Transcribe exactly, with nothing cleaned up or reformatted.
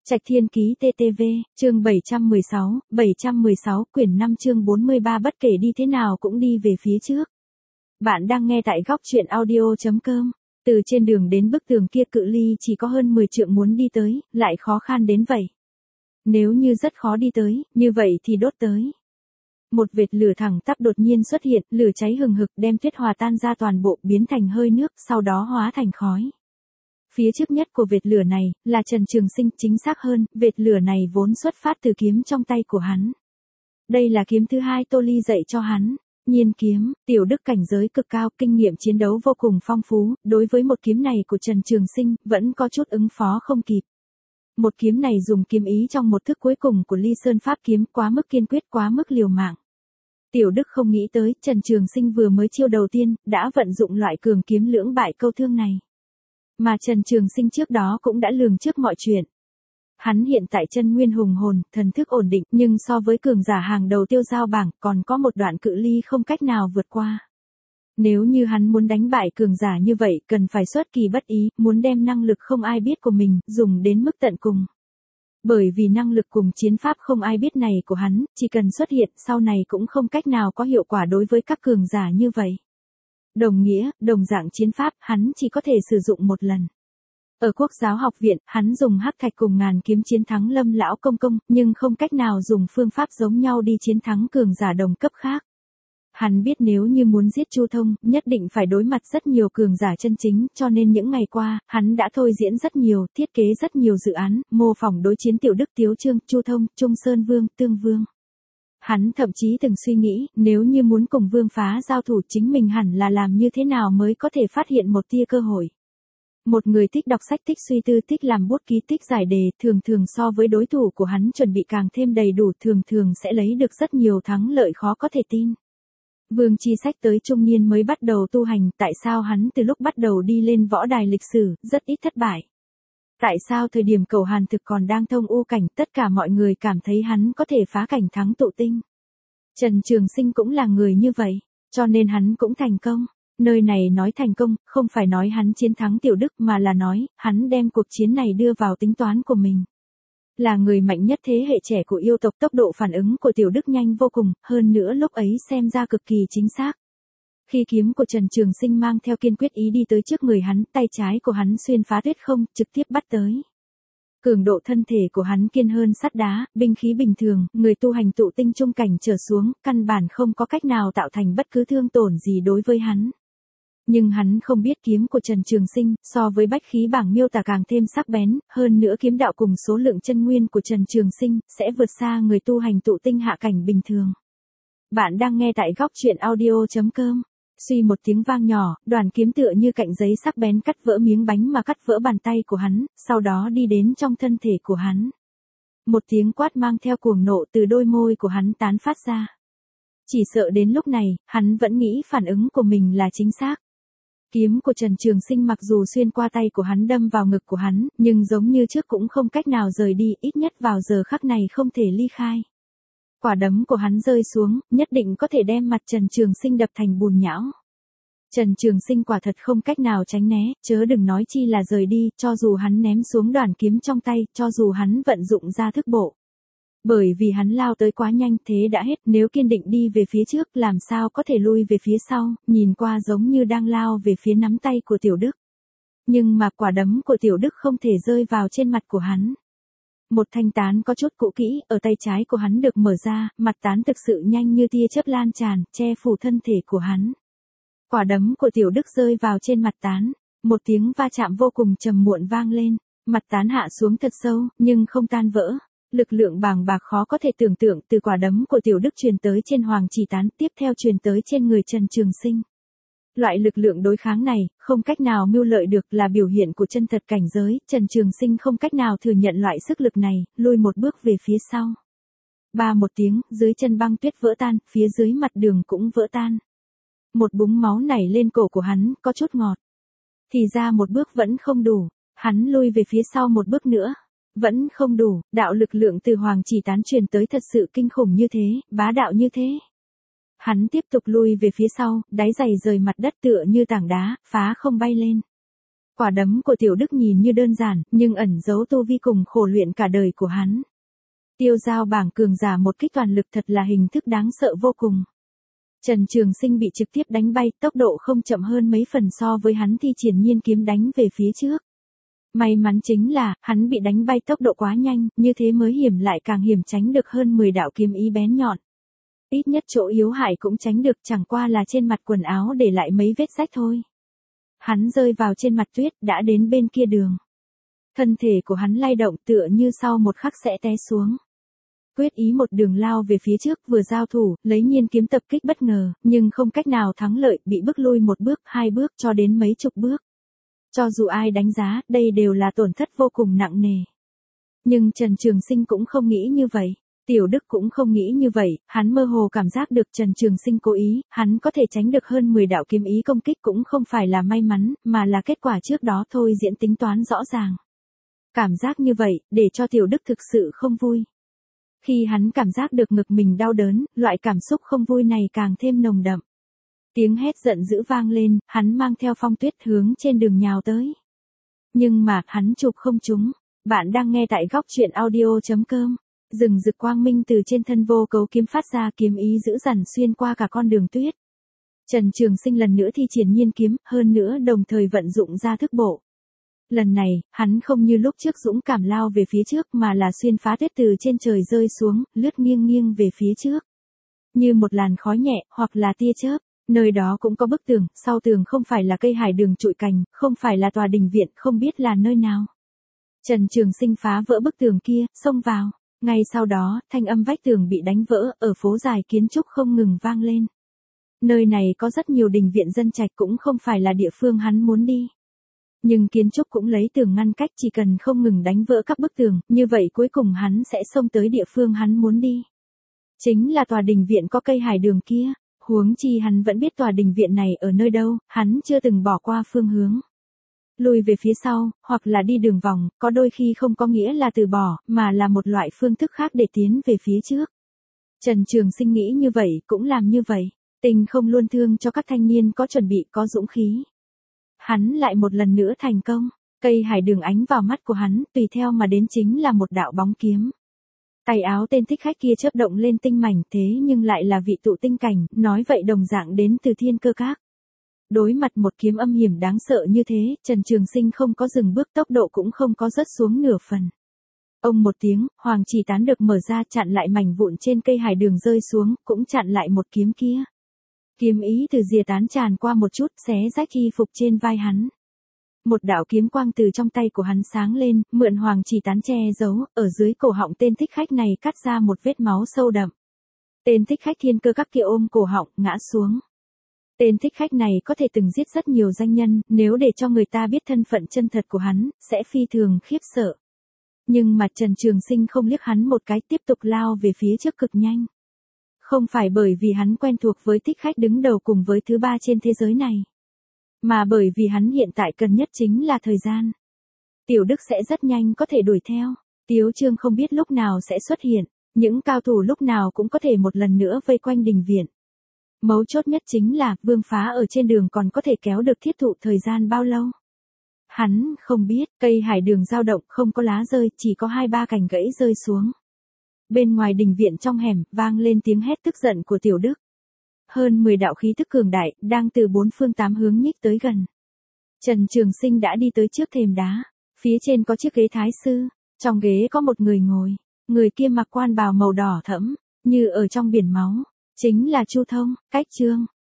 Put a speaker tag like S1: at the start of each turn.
S1: Trạch Thiên Ký tê tê vê, chương bảy trăm mười sáu, bảy trăm mười sáu, quyển năm chương bốn mươi ba bất kể đi thế nào cũng đi về phía trước. Bạn đang nghe tại góc truyện audio chấm com. Từ trên đường đến bức tường kia cự ly chỉ có hơn mười trượng muốn đi tới, lại khó khăn đến vậy. Nếu như rất khó đi tới, như vậy thì đốt tới. Một vệt lửa thẳng tắp đột nhiên xuất hiện, lửa cháy hừng hực đem tuyết hòa tan ra toàn bộ, biến thành hơi nước, sau đó hóa thành khói. Phía trước nhất của vệt lửa này, là Trần Trường Sinh, chính xác hơn, vệt lửa này vốn xuất phát từ kiếm trong tay của hắn. Đây là kiếm thứ hai Tô Ly dạy cho hắn. Nhiên kiếm, tiểu đức cảnh giới cực cao, kinh nghiệm chiến đấu vô cùng phong phú, đối với một kiếm này của Trần Trường Sinh, vẫn có chút ứng phó không kịp. Một kiếm này dùng kiếm ý trong một thức cuối cùng của Ly Sơn Pháp kiếm, quá mức kiên quyết, quá mức liều mạng. Tiểu Đức không nghĩ tới, Trần Trường Sinh vừa mới chiêu đầu tiên, đã vận dụng loại cường kiếm lưỡng bại câu thương này. Mà Trần Trường Sinh trước đó cũng đã lường trước mọi chuyện. Hắn hiện tại chân nguyên hùng hồn, thần thức ổn định, nhưng so với cường giả hàng đầu tiêu giao bảng, còn có một đoạn cự ly không cách nào vượt qua. Nếu như hắn muốn đánh bại cường giả như vậy, cần phải xuất kỳ bất ý, muốn đem năng lực không ai biết của mình, dùng đến mức tận cùng. Bởi vì năng lực cùng chiến pháp không ai biết này của hắn, chỉ cần xuất hiện, sau này cũng không cách nào có hiệu quả đối với các cường giả như vậy. Đồng nghĩa, đồng dạng chiến pháp, hắn chỉ có thể sử dụng một lần. Ở Quốc giáo học viện, hắn dùng hắc thạch cùng ngàn kiếm chiến thắng Lâm lão công công, nhưng không cách nào dùng phương pháp giống nhau đi chiến thắng cường giả đồng cấp khác. Hắn biết nếu như muốn giết Chu Thông, nhất định phải đối mặt rất nhiều cường giả chân chính, cho nên những ngày qua, hắn đã thôi diễn rất nhiều, thiết kế rất nhiều dự án, mô phỏng đối chiến Tiểu Đức Tiếu Trương, Chu Thông, Trung Sơn Vương, Tương Vương. Hắn thậm chí từng suy nghĩ, nếu như muốn cùng Vương Phá giao thủ, chính mình hẳn là làm như thế nào mới có thể phát hiện một tia cơ hội. Một người thích đọc sách, thích suy tư, thích làm bút ký, thích giải đề, thường thường so với đối thủ của hắn chuẩn bị càng thêm đầy đủ, thường thường sẽ lấy được rất nhiều thắng lợi khó có thể tin. Vương Chi Sách tới trung niên mới bắt đầu tu hành, tại sao hắn từ lúc bắt đầu đi lên võ đài lịch sử, rất ít thất bại? Tại sao thời điểm Cầu Hàn Thực còn đang thông u cảnh, tất cả mọi người cảm thấy hắn có thể phá cảnh thắng tụ tinh? Trần Trường Sinh cũng là người như vậy, cho nên hắn cũng thành công. Nơi này nói thành công, không phải nói hắn chiến thắng Tiểu Đức mà là nói, hắn đem cuộc chiến này đưa vào tính toán của mình. Là người mạnh nhất thế hệ trẻ của yêu tộc, tốc độ phản ứng của Tiểu Đức nhanh vô cùng, hơn nữa lúc ấy xem ra cực kỳ chính xác. Khi kiếm của Trần Trường Sinh mang theo kiên quyết ý đi tới trước người hắn, tay trái của hắn xuyên phá tuyết không, trực tiếp bắt tới. Cường độ thân thể của hắn kiên hơn sắt đá, binh khí bình thường, người tu hành tụ tinh trung cảnh trở xuống, căn bản không có cách nào tạo thành bất cứ thương tổn gì đối với hắn. Nhưng hắn không biết kiếm của Trần Trường Sinh, so với bách khí bảng miêu tả càng thêm sắc bén, hơn nữa kiếm đạo cùng số lượng chân nguyên của Trần Trường Sinh, sẽ vượt xa người tu hành tụ tinh hạ cảnh bình thường. Bạn đang nghe tại góc truyện audio chấm com. Suy một tiếng vang nhỏ, đoàn kiếm tựa như cạnh giấy sắc bén cắt vỡ miếng bánh mà cắt vỡ bàn tay của hắn, sau đó đi đến trong thân thể của hắn. Một tiếng quát mang theo cuồng nộ từ đôi môi của hắn tán phát ra. Chỉ sợ đến lúc này, hắn vẫn nghĩ phản ứng của mình là chính xác. Kiếm của Trần Trường Sinh mặc dù xuyên qua tay của hắn đâm vào ngực của hắn, nhưng giống như trước cũng không cách nào rời đi, ít nhất vào giờ khắc này không thể ly khai. Quả đấm của hắn rơi xuống, nhất định có thể đem mặt Trần Trường Sinh đập thành bùn nhão. Trần Trường Sinh quả thật không cách nào tránh né, chớ đừng nói chi là rời đi, cho dù hắn ném xuống đoàn kiếm trong tay, cho dù hắn vận dụng ra thức bộ. Bởi vì hắn lao tới quá nhanh, thế đã hết, nếu kiên định đi về phía trước, làm sao có thể lui về phía sau, nhìn qua giống như đang lao về phía nắm tay của Tiểu Đức. Nhưng mà quả đấm của Tiểu Đức không thể rơi vào trên mặt của hắn. Một thanh tán có chút cũ kỹ, ở tay trái của hắn được mở ra, mặt tán thực sự nhanh như tia chớp lan tràn, che phủ thân thể của hắn. Quả đấm của Tiểu Đức rơi vào trên mặt tán, một tiếng va chạm vô cùng trầm muộn vang lên, mặt tán hạ xuống thật sâu, nhưng không tan vỡ. Lực lượng bàng bạc khó có thể tưởng tượng từ quả đấm của Tiểu Đức truyền tới trên Hoàng Chỉ Tán, tiếp theo truyền tới trên người Trần Trường Sinh. Loại lực lượng đối kháng này, không cách nào mưu lợi được, là biểu hiện của chân thật cảnh giới, Trần Trường Sinh không cách nào thừa nhận loại sức lực này, lùi một bước về phía sau. Ba một tiếng, dưới chân băng tuyết vỡ tan, phía dưới mặt đường cũng vỡ tan. Một búng máu nảy lên cổ của hắn, có chút ngọt. Thì ra một bước vẫn không đủ, hắn lui về phía sau một bước nữa. Vẫn không đủ, đạo lực lượng từ Hoàng Chỉ Tán truyền tới thật sự kinh khủng như thế, bá đạo như thế. Hắn tiếp tục lui về phía sau, đáy giày rời mặt đất tựa như tảng đá, phá không bay lên. Quả đấm của Tiểu Đức nhìn như đơn giản, nhưng ẩn giấu tu vi cùng khổ luyện cả đời của hắn. Tiêu giao bảng cường giả một kích toàn lực thật là hình thức đáng sợ vô cùng. Trần Trường Sinh bị trực tiếp đánh bay, tốc độ không chậm hơn mấy phần so với hắn thi triển nhiên kiếm đánh về phía trước. May mắn chính là, hắn bị đánh bay tốc độ quá nhanh, như thế mới hiểm lại càng hiểm tránh được hơn mười đạo kiếm ý bén nhọn. Ít nhất chỗ yếu hại cũng tránh được, chẳng qua là trên mặt quần áo để lại mấy vết rách thôi. Hắn rơi vào trên mặt tuyết, đã đến bên kia đường. Thân thể của hắn lay động tựa như sau một khắc sẽ té xuống. Quyết ý một đường lao về phía trước, vừa giao thủ, lấy nhiên kiếm tập kích bất ngờ, nhưng không cách nào thắng lợi, bị bức lui một bước, hai bước cho đến mấy chục bước. Cho dù ai đánh giá, đây đều là tổn thất vô cùng nặng nề. Nhưng Trần Trường Sinh cũng không nghĩ như vậy. Tiểu Đức cũng không nghĩ như vậy, hắn mơ hồ cảm giác được Trần Trường Sinh cố ý, hắn có thể tránh được hơn mười đạo kiếm ý công kích cũng không phải là may mắn, mà là kết quả trước đó thôi diễn tính toán rõ ràng. Cảm giác như vậy, để cho Tiểu Đức thực sự không vui. Khi hắn cảm giác được ngực mình đau đớn, loại cảm xúc không vui này càng thêm nồng đậm. Tiếng hét giận dữ vang lên, hắn mang theo phong tuyết hướng trên đường nhào tới. Nhưng mà, hắn chụp không trúng. Bạn đang nghe tại góc truyện audio chấm com. Rừng rực quang minh từ trên thân vô cấu kiếm phát ra, kiếm ý dữ dằn xuyên qua cả con đường tuyết. Trần Trường Sinh lần nữa thi triển nhiên kiếm, hơn nữa đồng thời vận dụng ra thức bộ. Lần này, hắn không như lúc trước dũng cảm lao về phía trước mà là xuyên phá tuyết từ trên trời rơi xuống, lướt nghiêng nghiêng về phía trước. Như một làn khói nhẹ, hoặc là tia chớp. Nơi đó cũng có bức tường, sau tường không phải là cây hải đường trụi cành, không phải là tòa đình viện, không biết là nơi nào. Trần Trường Sinh phá vỡ bức tường kia, xông vào. Ngay sau đó, thanh âm vách tường bị đánh vỡ, ở phố dài kiến trúc không ngừng vang lên. Nơi này có rất nhiều đình viện dân trạch, cũng không phải là địa phương hắn muốn đi. Nhưng kiến trúc cũng lấy tường ngăn cách, chỉ cần không ngừng đánh vỡ các bức tường, như vậy cuối cùng hắn sẽ xông tới địa phương hắn muốn đi. Chính là tòa đình viện có cây hải đường kia. Huống chi hắn vẫn biết tòa đình viện này ở nơi đâu, hắn chưa từng bỏ qua phương hướng. Lùi về phía sau, hoặc là đi đường vòng, có đôi khi không có nghĩa là từ bỏ, mà là một loại phương thức khác để tiến về phía trước. Trần Trường Sinh nghĩ như vậy, cũng làm như vậy. Tình không luôn thương cho các thanh niên có chuẩn bị, có dũng khí. Hắn lại một lần nữa thành công. Cây hải đường ánh vào mắt của hắn, tùy theo mà đến chính là một đạo bóng kiếm. Tay áo tên thích khách kia chớp động lên tinh mảnh, thế nhưng lại là vị tụ tinh cảnh, nói vậy đồng dạng đến từ Thiên Cơ Các. Đối mặt một kiếm âm hiểm đáng sợ như thế, Trần Trường Sinh không có dừng bước, tốc độ cũng không có rớt xuống nửa phần. Ông một tiếng, hoàng chỉ tán được mở ra, chặn lại mảnh vụn trên cây hải đường rơi xuống, cũng chặn lại một kiếm kia. Kiếm ý từ rìa tán tràn qua một chút, xé rách y phục trên vai hắn. Một đạo kiếm quang từ trong tay của hắn sáng lên, mượn hoàng chỉ tán che giấu, ở dưới cổ họng tên thích khách này cắt ra một vết máu sâu đậm. Tên thích khách Thiên Cơ Các kia ôm cổ họng, ngã xuống. Tên thích khách này có thể từng giết rất nhiều danh nhân, nếu để cho người ta biết thân phận chân thật của hắn, sẽ phi thường khiếp sợ. Nhưng mà Trần Trường Sinh không liếc hắn một cái, tiếp tục lao về phía trước cực nhanh. Không phải bởi vì hắn quen thuộc với thích khách đứng đầu cùng với thứ ba trên thế giới này. Mà bởi vì hắn hiện tại cần nhất chính là thời gian. Tiểu Đức sẽ rất nhanh có thể đuổi theo. Tiếu Trương không biết lúc nào sẽ xuất hiện. Những cao thủ lúc nào cũng có thể một lần nữa vây quanh đình viện. Mấu chốt nhất chính là Vương Phá ở trên đường còn có thể kéo được thiết thụ thời gian bao lâu. Hắn không biết, cây hải đường dao động không có lá rơi, chỉ có hai ba cành gãy rơi xuống. Bên ngoài đình viện trong hẻm, vang lên tiếng hét tức giận của Tiểu Đức. Hơn mười đạo khí tức cường đại, đang từ bốn phương tám hướng nhích tới gần. Trần Trường Sinh đã đi tới trước thềm đá. Phía trên có chiếc ghế thái sư. Trong ghế có một người ngồi. Người kia mặc quan bào màu đỏ thẫm, như ở trong biển máu. Chính là Chu Thông, Cách Trương.